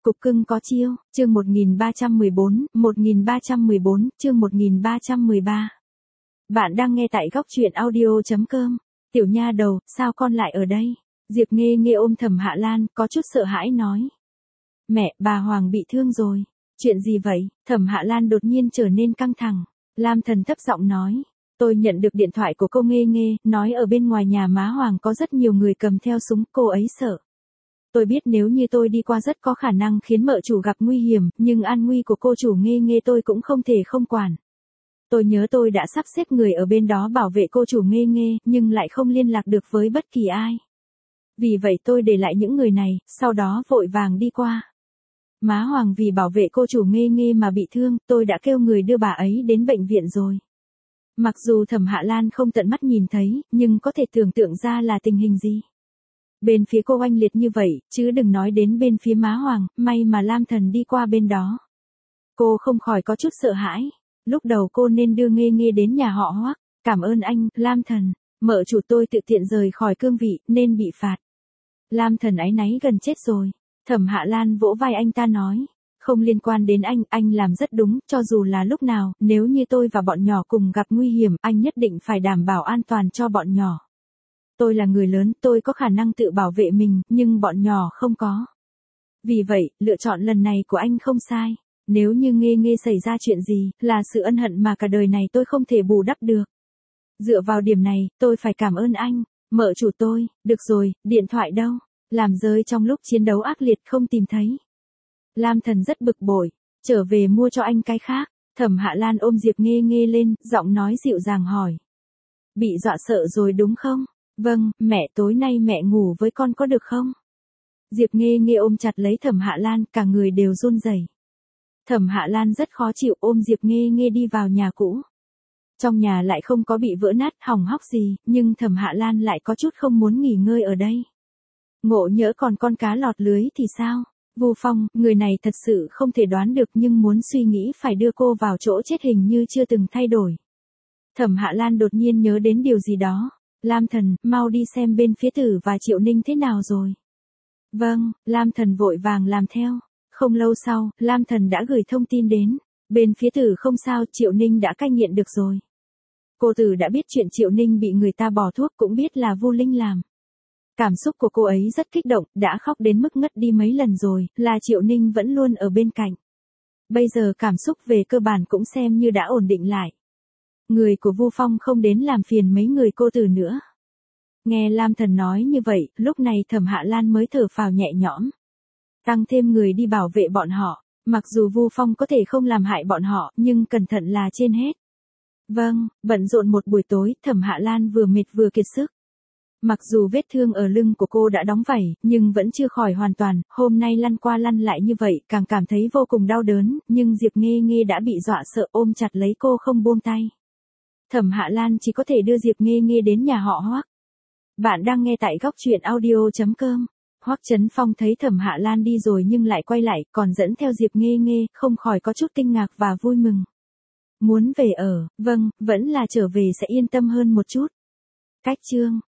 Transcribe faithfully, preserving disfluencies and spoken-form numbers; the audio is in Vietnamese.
Cục cưng có chiêu, chương một nghìn ba trăm mười bốn, một nghìn ba trăm mười bốn, chương một nghìn ba trăm mười ba. Bạn đang nghe tại góc truyện audio chấm com. Tiểu nha đầu, sao con lại ở đây? Diệp Nghê Nghê ôm Thẩm Hạ Lan, có chút sợ hãi nói. Mẹ, bà Hoàng bị thương rồi. Chuyện gì vậy? Thẩm Hạ Lan đột nhiên trở nên căng thẳng. Lam Thần thấp giọng nói. Tôi nhận được điện thoại của cô Nghê Nghê, nói ở bên ngoài nhà má Hoàng có rất nhiều người cầm theo súng, cô ấy sợ. Tôi biết nếu như tôi đi qua rất có khả năng khiến mợ chủ gặp nguy hiểm, nhưng an nguy của cô chủ Nghê Nghê tôi cũng không thể không quản. Tôi nhớ tôi đã sắp xếp người ở bên đó bảo vệ cô chủ Nghê Nghê, nhưng lại không liên lạc được với bất kỳ ai. Vì vậy tôi để lại những người này, sau đó vội vàng đi qua. Má Hoàng vì bảo vệ cô chủ Nghê Nghê mà bị thương, tôi đã kêu người đưa bà ấy đến bệnh viện rồi. Mặc dù Thẩm Hạ Lan không tận mắt nhìn thấy, nhưng có thể tưởng tượng ra là tình hình gì. Bên phía cô oanh liệt như vậy, chứ đừng nói đến bên phía má Hoàng, may mà Lam Thần đi qua bên đó. Cô không khỏi có chút sợ hãi. Lúc đầu cô nên đưa Nghê Nghê đến nhà họ Hoắc. Cảm ơn anh, Lam Thần. Mợ chủ tôi tự tiện rời khỏi cương vị, nên bị phạt. Lam Thần áy náy gần chết rồi. Thẩm Hạ Lan vỗ vai anh ta nói. Không liên quan đến anh, anh làm rất đúng, cho dù là lúc nào, nếu như tôi và bọn nhỏ cùng gặp nguy hiểm, anh nhất định phải đảm bảo an toàn cho bọn nhỏ. Tôi là người lớn, tôi có khả năng tự bảo vệ mình, nhưng bọn nhỏ không có. Vì vậy, lựa chọn lần này của anh không sai. Nếu như Nghê Nghê xảy ra chuyện gì, là sự ân hận mà cả đời này tôi không thể bù đắp được. Dựa vào điểm này, tôi phải cảm ơn anh, mợ chủ tôi. Được rồi, điện thoại đâu? Làm rơi trong lúc chiến đấu ác liệt không tìm thấy. Lam Thần rất bực bội, trở về mua cho anh cái khác. Thẩm Hạ Lan ôm Diệp Nghê Nghê lên, giọng nói dịu dàng hỏi. Bị dọa sợ rồi đúng không? Vâng, mẹ, tối nay mẹ ngủ với con có được không? Diệp Nghê Nghê ôm chặt lấy Thẩm Hạ Lan, cả người đều run rẩy. Thẩm Hạ Lan rất khó chịu ôm Diệp Nghê Nghê đi vào nhà cũ. Trong nhà lại không có bị vỡ nát, hỏng hóc gì, nhưng Thẩm Hạ Lan lại có chút không muốn nghỉ ngơi ở đây. Ngộ nhỡ còn con cá lọt lưới thì sao? Vu Phong, người này thật sự không thể đoán được nhưng muốn suy nghĩ phải đưa cô vào chỗ chết hình như chưa từng thay đổi. Thẩm Hạ Lan đột nhiên nhớ đến điều gì đó. Lam Thần, mau đi xem bên phía Tử và Triệu Ninh thế nào rồi. Vâng, Lam Thần vội vàng làm theo. Không lâu sau, Lam Thần đã gửi thông tin đến. Bên phía Tử không sao, Triệu Ninh đã cai nghiện được rồi. Cô Tử đã biết chuyện Triệu Ninh bị người ta bỏ thuốc, cũng biết là Vu Linh làm. Cảm xúc của cô ấy rất kích động, đã khóc đến mức ngất đi mấy lần rồi, là Triệu Ninh vẫn luôn ở bên cạnh. Bây giờ cảm xúc về cơ bản cũng xem như đã ổn định lại. Người của Vu Phong không đến làm phiền mấy người cô Tử nữa. Nghe Lam Thần nói như vậy, lúc này Thẩm Hạ Lan mới thở phào nhẹ nhõm. Tăng thêm người đi bảo vệ bọn họ, mặc dù Vu Phong có thể không làm hại bọn họ, nhưng cẩn thận là trên hết. Vâng, bận rộn một buổi tối, Thẩm Hạ Lan vừa mệt vừa kiệt sức. Mặc dù vết thương ở lưng của cô đã đóng vảy, nhưng vẫn chưa khỏi hoàn toàn, hôm nay lăn qua lăn lại như vậy, càng cảm thấy vô cùng đau đớn, nhưng Diệp Nghê Nghê đã bị dọa sợ ôm chặt lấy cô không buông tay. Thẩm Hạ Lan chỉ có thể đưa Diệp Nghê Nghê đến nhà họ Hoắc. Bạn đang nghe tại góc truyện audio chấm com. Hoắc Chấn Phong thấy Thẩm Hạ Lan đi rồi nhưng lại quay lại, còn dẫn theo Diệp Nghê Nghê, không khỏi có chút kinh ngạc và vui mừng. Muốn về ở, vâng, vẫn là trở về sẽ yên tâm hơn một chút. Cách chương